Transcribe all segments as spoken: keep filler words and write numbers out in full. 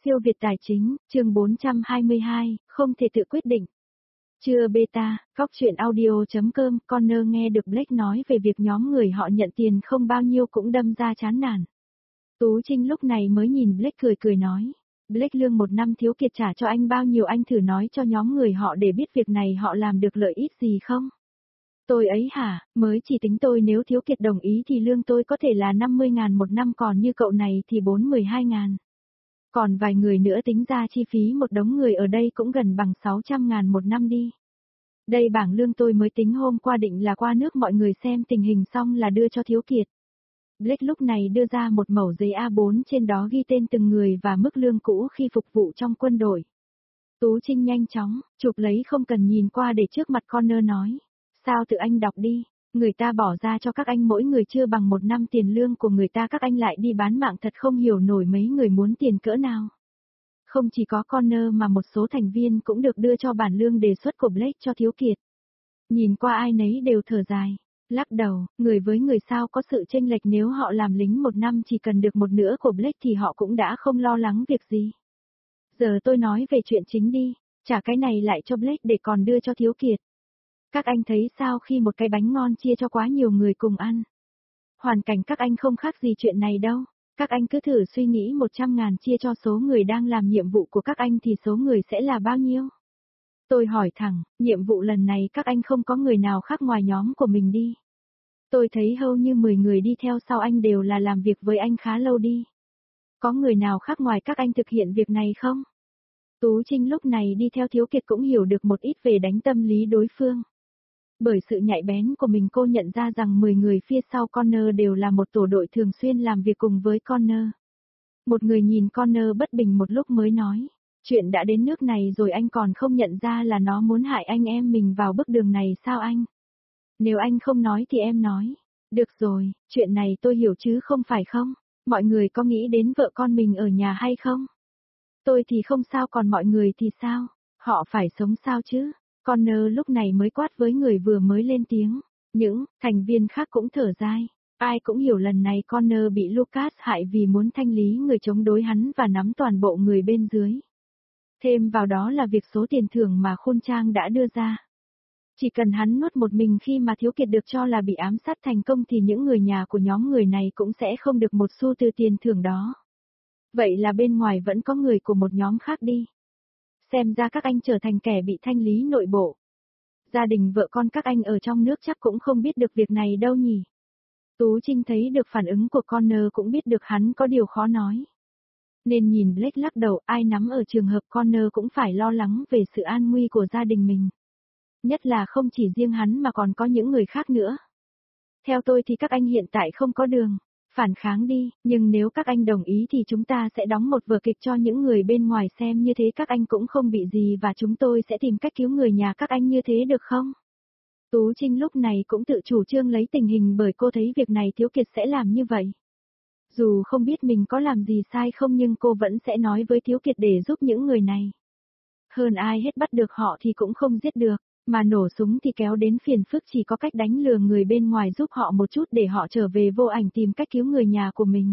Siêu Việt Tài Chính, chương bốn trăm hai mươi hai, không thể tự quyết định. Trưa beta, góc truyện audio.com, Connor nghe được Blake nói về việc nhóm người họ nhận tiền không bao nhiêu cũng đâm ra chán nản. Tú Trinh lúc này mới nhìn Blake cười cười nói. Blake lương một năm Thiếu Kiệt trả cho anh bao nhiêu, anh thử nói cho nhóm người họ để biết việc này họ làm được lợi ích gì không? Tôi ấy hả, mới chỉ tính tôi nếu Thiếu Kiệt đồng ý thì lương tôi có thể là năm mươi ngàn một năm, còn như cậu này thì bốn mươi hai ngàn. Còn vài người nữa tính ra chi phí một đống người ở đây cũng gần bằng sáu trăm ngàn một năm đi. Đây bảng lương tôi mới tính hôm qua, định là qua nước mọi người xem tình hình xong là đưa cho Thiếu Kiệt. Blake lúc này đưa ra một mẩu giấy A bốn, trên đó ghi tên từng người và mức lương cũ khi phục vụ trong quân đội. Tú Trinh nhanh chóng, chụp lấy không cần nhìn qua để trước mặt Connor nói. Sao tự anh đọc đi, người ta bỏ ra cho các anh mỗi người chưa bằng một năm tiền lương của người ta, các anh lại đi bán mạng, thật không hiểu nổi mấy người muốn tiền cỡ nào. Không chỉ có Connor mà một số thành viên cũng được đưa cho bản lương đề xuất của Blake cho Thiếu Kiệt. Nhìn qua ai nấy đều thở dài, lắc đầu, người với người sao có sự chênh lệch, nếu họ làm lính một năm chỉ cần được một nửa của Blake thì họ cũng đã không lo lắng việc gì. Giờ tôi nói về chuyện chính đi, trả cái này lại cho Blake để còn đưa cho Thiếu Kiệt. Các anh thấy sao khi một cái bánh ngon chia cho quá nhiều người cùng ăn? Hoàn cảnh các anh không khác gì chuyện này đâu. Các anh cứ thử suy nghĩ một trăm ngàn chia cho số người đang làm nhiệm vụ của các anh thì số người sẽ là bao nhiêu? Tôi hỏi thẳng, nhiệm vụ lần này các anh không có người nào khác ngoài nhóm của mình đi. Tôi thấy hầu như mười người đi theo sau anh đều là làm việc với anh khá lâu đi. Có người nào khác ngoài các anh thực hiện việc này không? Tú Trinh lúc này đi theo Thiếu Kiệt cũng hiểu được một ít về đánh tâm lý đối phương. Bởi sự nhạy bén của mình, cô nhận ra rằng mười người phía sau Connor đều là một tổ đội thường xuyên làm việc cùng với Connor. Một người nhìn Connor bất bình một lúc mới nói, chuyện đã đến nước này rồi anh còn không nhận ra là nó muốn hại anh em mình vào bước đường này sao anh? Nếu anh không nói thì em nói. Được rồi, chuyện này tôi hiểu chứ không phải không? Mọi người có nghĩ đến vợ con mình ở nhà hay không? Tôi thì không sao, còn mọi người thì sao? Họ phải sống sao chứ? Connor lúc này mới quát với người vừa mới lên tiếng. Những thành viên khác cũng thở dài. Ai cũng hiểu lần này Connor bị Lucas hại vì muốn thanh lý người chống đối hắn và nắm toàn bộ người bên dưới. Thêm vào đó là việc số tiền thưởng mà Khôn Trang đã đưa ra. Chỉ cần hắn nuốt một mình khi mà Thiếu Kiệt được cho là bị ám sát thành công thì những người nhà của nhóm người này cũng sẽ không được một xu từ tiền thưởng đó. Vậy là bên ngoài vẫn có người của một nhóm khác đi. Xem ra các anh trở thành kẻ bị thanh lý nội bộ. Gia đình vợ con các anh ở trong nước chắc cũng không biết được việc này đâu nhỉ. Tú Trinh thấy được phản ứng của Connor cũng biết được hắn có điều khó nói. Nên nhìn Blake lắc đầu, ai nắm ở trường hợp Connor cũng phải lo lắng về sự an nguy của gia đình mình. Nhất là không chỉ riêng hắn mà còn có những người khác nữa. Theo tôi thì các anh hiện tại không có đường phản kháng đi, nhưng nếu các anh đồng ý thì chúng ta sẽ đóng một vở kịch cho những người bên ngoài xem, như thế các anh cũng không bị gì và chúng tôi sẽ tìm cách cứu người nhà các anh, như thế được không? Tú Trinh lúc này cũng tự chủ trương lấy tình hình, bởi cô thấy việc này Thiếu Kiệt sẽ làm như vậy. Dù không biết mình có làm gì sai không nhưng cô vẫn sẽ nói với Thiếu Kiệt để giúp những người này. Hơn ai hết bắt được họ thì cũng không giết được. Mà nổ súng thì kéo đến phiền phức, chỉ có cách đánh lừa người bên ngoài giúp họ một chút để họ trở về vô ảnh tìm cách cứu người nhà của mình.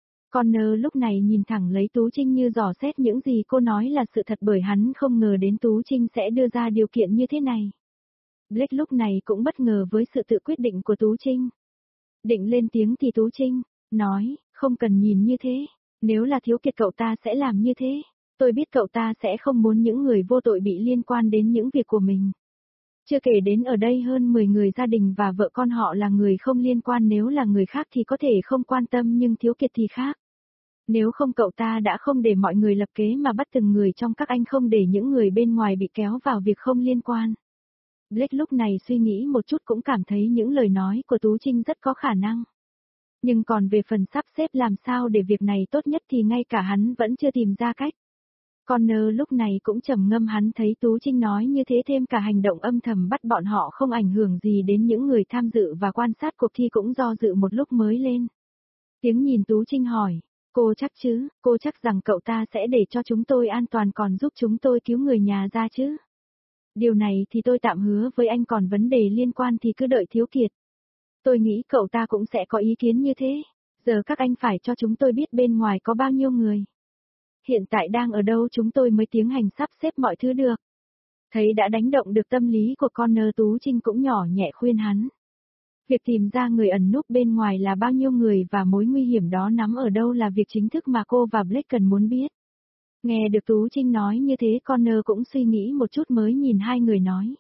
Connor lúc này nhìn thẳng lấy Tú Trinh như dò xét những gì cô nói là sự thật, bởi hắn không ngờ đến Tú Trinh sẽ đưa ra điều kiện như thế này. Blake lúc này cũng bất ngờ với sự tự quyết định của Tú Trinh. Định lên tiếng thì Tú Trinh nói, không cần nhìn như thế, nếu là Thiếu Kiệt cậu ta sẽ làm như thế. Tôi biết cậu ta sẽ không muốn những người vô tội bị liên quan đến những việc của mình. Chưa kể đến ở đây hơn mười người gia đình và vợ con họ là người không liên quan, nếu là người khác thì có thể không quan tâm nhưng Thiếu Kiệt thì khác. Nếu không cậu ta đã không để mọi người lập kế mà bắt từng người trong các anh, không để những người bên ngoài bị kéo vào việc không liên quan. Blake lúc này suy nghĩ một chút cũng cảm thấy những lời nói của Tú Trinh rất có khả năng. Nhưng còn về phần sắp xếp làm sao để việc này tốt nhất thì ngay cả hắn vẫn chưa tìm ra cách. Connor lúc này cũng trầm ngâm, hắn thấy Tú Trinh nói như thế thêm cả hành động âm thầm bắt bọn họ không ảnh hưởng gì đến những người tham dự và quan sát cuộc thi cũng do dự một lúc mới lên tiếng nhìn Tú Trinh hỏi, cô chắc chứ, cô chắc rằng cậu ta sẽ để cho chúng tôi an toàn còn giúp chúng tôi cứu người nhà ra chứ? Điều này thì tôi tạm hứa với anh, còn vấn đề liên quan thì cứ đợi Thiếu Kiệt. Tôi nghĩ cậu ta cũng sẽ có ý kiến như thế. Giờ các anh phải cho chúng tôi biết bên ngoài có bao nhiêu người. Hiện tại đang ở đâu chúng tôi mới tiến hành sắp xếp mọi thứ được. Thấy đã đánh động được tâm lý của Connor, Tú Trinh cũng nhỏ nhẹ khuyên hắn. Việc tìm ra người ẩn núp bên ngoài là bao nhiêu người và mối nguy hiểm đó nắm ở đâu là việc chính thức mà cô và Blake cần muốn biết. Nghe được Tú Trinh nói như thế, Connor cũng suy nghĩ một chút mới nhìn hai người nói.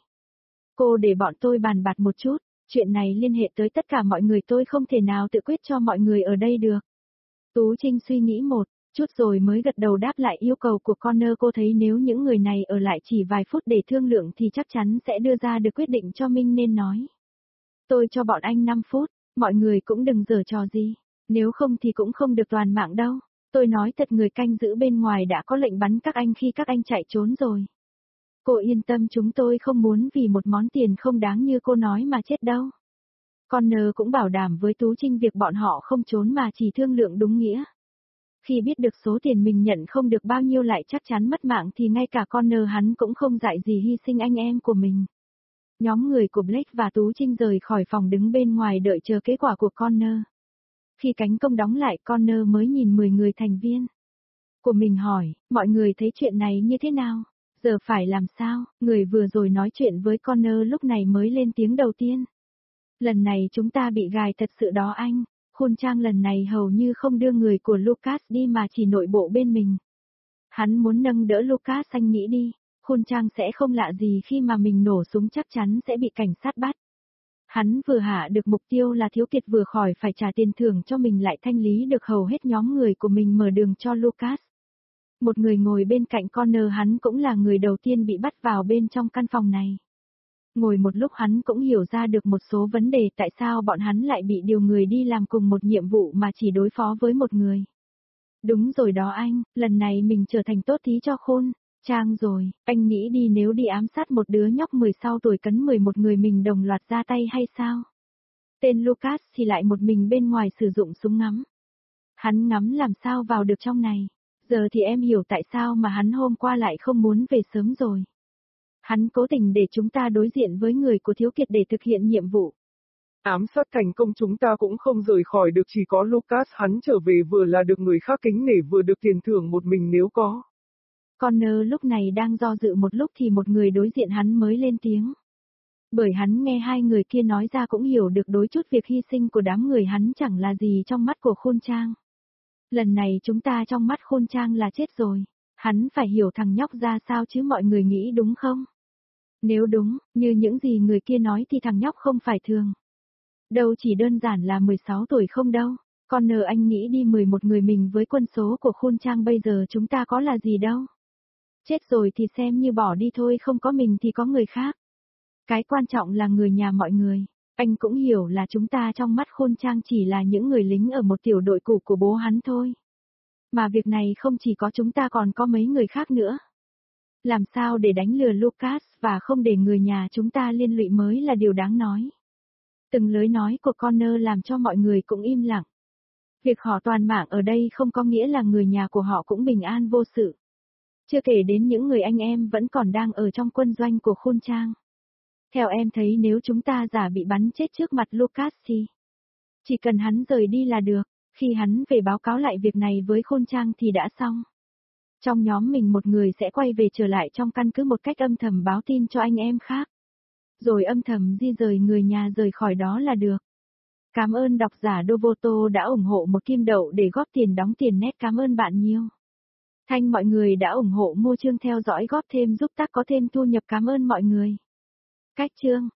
Cô để bọn tôi bàn bạc một chút, chuyện này liên hệ tới tất cả mọi người, tôi không thể nào tự quyết cho mọi người ở đây được. Tú Trinh suy nghĩ một chút rồi mới gật đầu đáp lại yêu cầu của Connor. Cô thấy nếu những người này ở lại chỉ vài phút để thương lượng thì chắc chắn sẽ đưa ra được quyết định cho mình nên nói. Tôi cho bọn anh năm phút, mọi người cũng đừng giở trò gì, nếu không thì cũng không được toàn mạng đâu. Tôi nói thật, người canh giữ bên ngoài đã có lệnh bắn các anh khi các anh chạy trốn rồi. Cô yên tâm, chúng tôi không muốn vì một món tiền không đáng như cô nói mà chết đâu. Connor cũng bảo đảm với Tú Trinh việc bọn họ không trốn mà chỉ thương lượng đúng nghĩa. Khi biết được số tiền mình nhận không được bao nhiêu lại chắc chắn mất mạng thì ngay cả Connor hắn cũng không dại gì hy sinh anh em của mình. Nhóm người của Blake và Tú Trinh rời khỏi phòng đứng bên ngoài đợi chờ kết quả của Connor. Khi cánh cổng đóng lại, Connor mới nhìn mười người thành viên của mình hỏi, mọi người thấy chuyện này như thế nào? Giờ phải làm sao? Người vừa rồi nói chuyện với Connor lúc này mới lên tiếng đầu tiên. Lần này chúng ta bị gài thật sự đó anh. Khôn Trang lần này hầu như không đưa người của Lucas đi mà chỉ nội bộ bên mình. Hắn muốn nâng đỡ Lucas, anh nghĩ đi. Khôn Trang sẽ không lạ gì khi mà mình nổ súng chắc chắn sẽ bị cảnh sát bắt. Hắn vừa hạ được mục tiêu là Thiếu Kiệt vừa khỏi phải trả tiền thưởng cho mình lại thanh lý được hầu hết nhóm người của mình mở đường cho Lucas. Một người ngồi bên cạnh Connor, hắn cũng là người đầu tiên bị bắt vào bên trong căn phòng này. Ngồi một lúc hắn cũng hiểu ra được một số vấn đề tại sao bọn hắn lại bị điều người đi làm cùng một nhiệm vụ mà chỉ đối phó với một người. Đúng rồi đó anh, lần này mình trở thành tốt thí cho Khôn Trang rồi, anh nghĩ đi, nếu đi ám sát một đứa nhóc mười sáu tuổi cấn mười một người mình đồng loạt ra tay hay sao? Tên Lucas thì lại một mình bên ngoài sử dụng súng ngắm. Hắn ngắm làm sao vào được trong này? Giờ thì em hiểu tại sao mà hắn hôm qua lại không muốn về sớm rồi. Hắn cố tình để chúng ta đối diện với người của Thiếu Kiệt để thực hiện nhiệm vụ. Ám sát thành công, chúng ta cũng không rời khỏi được, chỉ có Lucas hắn trở về vừa là được người khác kính nể vừa được tiền thưởng một mình nếu có. Connor lúc này đang do dự một lúc thì một người đối diện hắn mới lên tiếng. Bởi hắn nghe hai người kia nói ra cũng hiểu được đôi chút việc hy sinh của đám người hắn chẳng là gì trong mắt của Khôn Trang. Lần này chúng ta trong mắt Khôn Trang là chết rồi. Hắn phải hiểu thằng nhóc ra sao chứ, mọi người nghĩ đúng không? Nếu đúng, như những gì người kia nói thì thằng nhóc không phải thường. Đâu chỉ đơn giản là mười sáu tuổi không đâu. Connor, anh nghĩ đi, mười một người mình với quân số của Khôn Trang bây giờ chúng ta có là gì đâu. Chết rồi thì xem như bỏ đi thôi, không có mình thì có người khác. Cái quan trọng là người nhà mọi người. Anh cũng hiểu là chúng ta trong mắt Khôn Trang chỉ là những người lính ở một tiểu đội cũ của bố hắn thôi. Mà việc này không chỉ có chúng ta còn có mấy người khác nữa. Làm sao để đánh lừa Lucas và không để người nhà chúng ta liên lụy mới là điều đáng nói. Từng lời nói của Connor làm cho mọi người cũng im lặng. Việc họ toàn mạng ở đây không có nghĩa là người nhà của họ cũng bình an vô sự. Chưa kể đến những người anh em vẫn còn đang ở trong quân doanh của Khôn Trang. Theo em thấy, nếu chúng ta giả bị bắn chết trước mặt Lucas thì chỉ cần hắn rời đi là được. Khi hắn về báo cáo lại việc này với Khôn Trang thì đã xong. Trong nhóm mình một người sẽ quay về trở lại trong căn cứ một cách âm thầm báo tin cho anh em khác. Rồi âm thầm di rời người nhà rời khỏi đó là được. Cảm ơn độc giả Dovoto đã ủng hộ một kim đậu để góp tiền đóng tiền net, cảm ơn bạn nhiều. Thanh mọi người đã ủng hộ mua chương theo dõi góp thêm giúp tác có thêm thu nhập, cảm ơn mọi người. Cách chương